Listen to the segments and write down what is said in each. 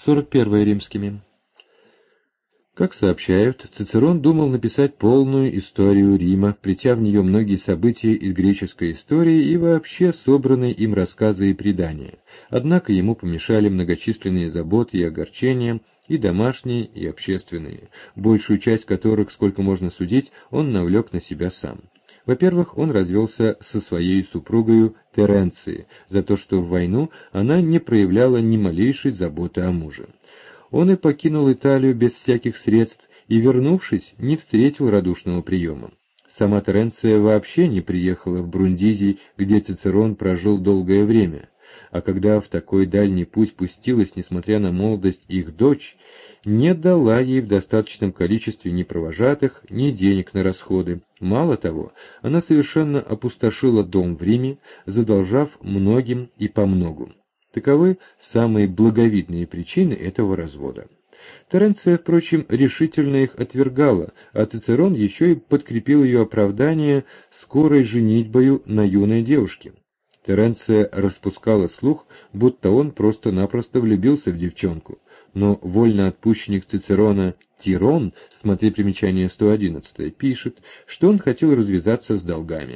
41 римскими. Как сообщают, Цицерон думал написать полную историю Рима, вплетя в нее многие события из греческой истории и вообще собранные им рассказы и предания. Однако ему помешали многочисленные заботы и огорчения, и домашние, и общественные, большую часть которых, сколько можно судить, он навлек на себя сам. Во-первых, он развелся со своей супругою Теренцией за то, что в войну она не проявляла ни малейшей заботы о муже. Он и покинул Италию без всяких средств и, вернувшись, не встретил радушного приема. Сама Теренция вообще не приехала в Брундизий, где Цицерон прожил долгое время, а когда в такой дальний путь пустилась, несмотря на молодость, их дочь, не дала ей в достаточном количестве ни провожатых, ни денег на расходы. Мало того, она совершенно опустошила дом в Риме, задолжав многим и помногу. Таковы самые благовидные причины этого развода. Теренция, впрочем, решительно их отвергала, а Цицерон еще и подкрепил ее оправдание скорой женитьбою на юной девушке. Теренция распускала слух, будто он просто-напросто влюбился в девчонку, но вольноотпущенник Цицерона Тирон, смотри примечание 111, пишет, что он хотел развязаться с долгами.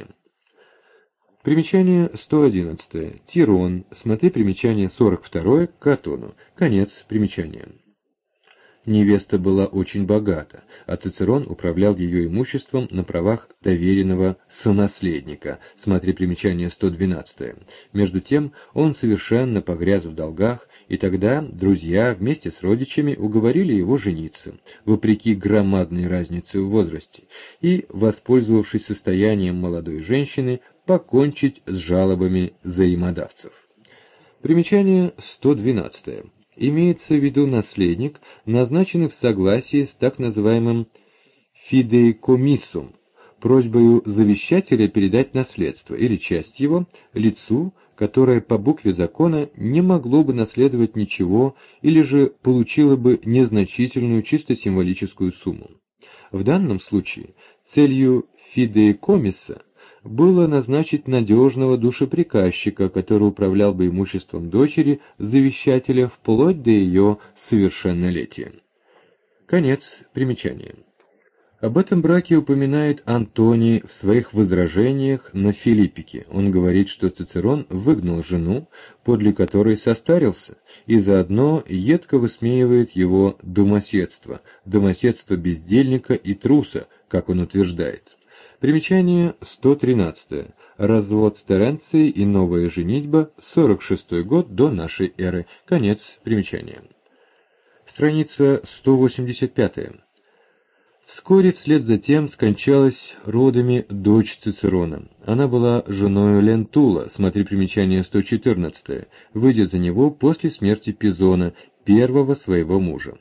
Примечание 111. Тирон. Смотри примечание 42 к Катону. Конец примечания. Невеста была очень богата, а Цицерон управлял ее имуществом на правах доверенного сонаследника. Смотри примечание 112. Между тем он совершенно погряз в долгах, и тогда друзья вместе с родичами уговорили его жениться, вопреки громадной разнице в возрасте, и, воспользовавшись состоянием молодой женщины, покончить с жалобами взаимодавцев. Примечание 112. Имеется в виду наследник, назначенный в согласии с так называемым фидеикомиссум, просьбою завещателя передать наследство или часть его лицу, которое по букве закона не могло бы наследовать ничего или же получило бы незначительную чисто символическую сумму. В данном случае целью фидеикомисса было назначить надежного душеприказчика, который управлял бы имуществом дочери завещателя вплоть до ее совершеннолетия. Конец примечания. Об этом браке упоминает Антоний в своих возражениях на Филиппике. Он говорит, что Цицерон выгнал жену, подле которой состарился, и заодно едко высмеивает его домоседство бездельника и труса, как он утверждает. Примечание 113. Развод с Теренцией и новая женитьба, 46 год до нашей эры. Конец примечания. Страница 185. Вскоре вслед за тем скончалась родами дочь Цицерона. Она была женою Лентула, смотри примечание 114, выйдя за него после смерти Пизона, первого своего мужа.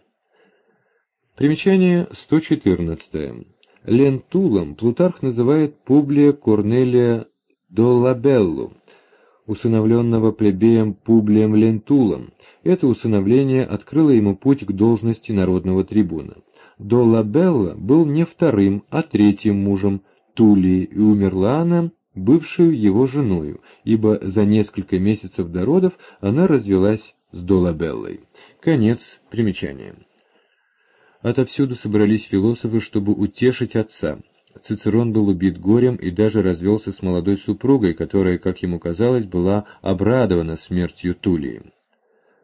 Примечание 114. Лентулом Плутарх называет Публия Корнелия Долабеллу, усыновленного плебеем Публием Лентулом. Это усыновление открыло ему путь к должности народного трибуна. Долабелла был не вторым, а третьим мужем Тулии, и умерла она, бывшую его женою, ибо за несколько месяцев до родов она развелась с Долабеллой. Конец примечания. Отовсюду собрались философы, чтобы утешить отца. Цицерон был убит горем и даже развелся с молодой супругой, которая, как ему казалось, была обрадована смертью Тулии.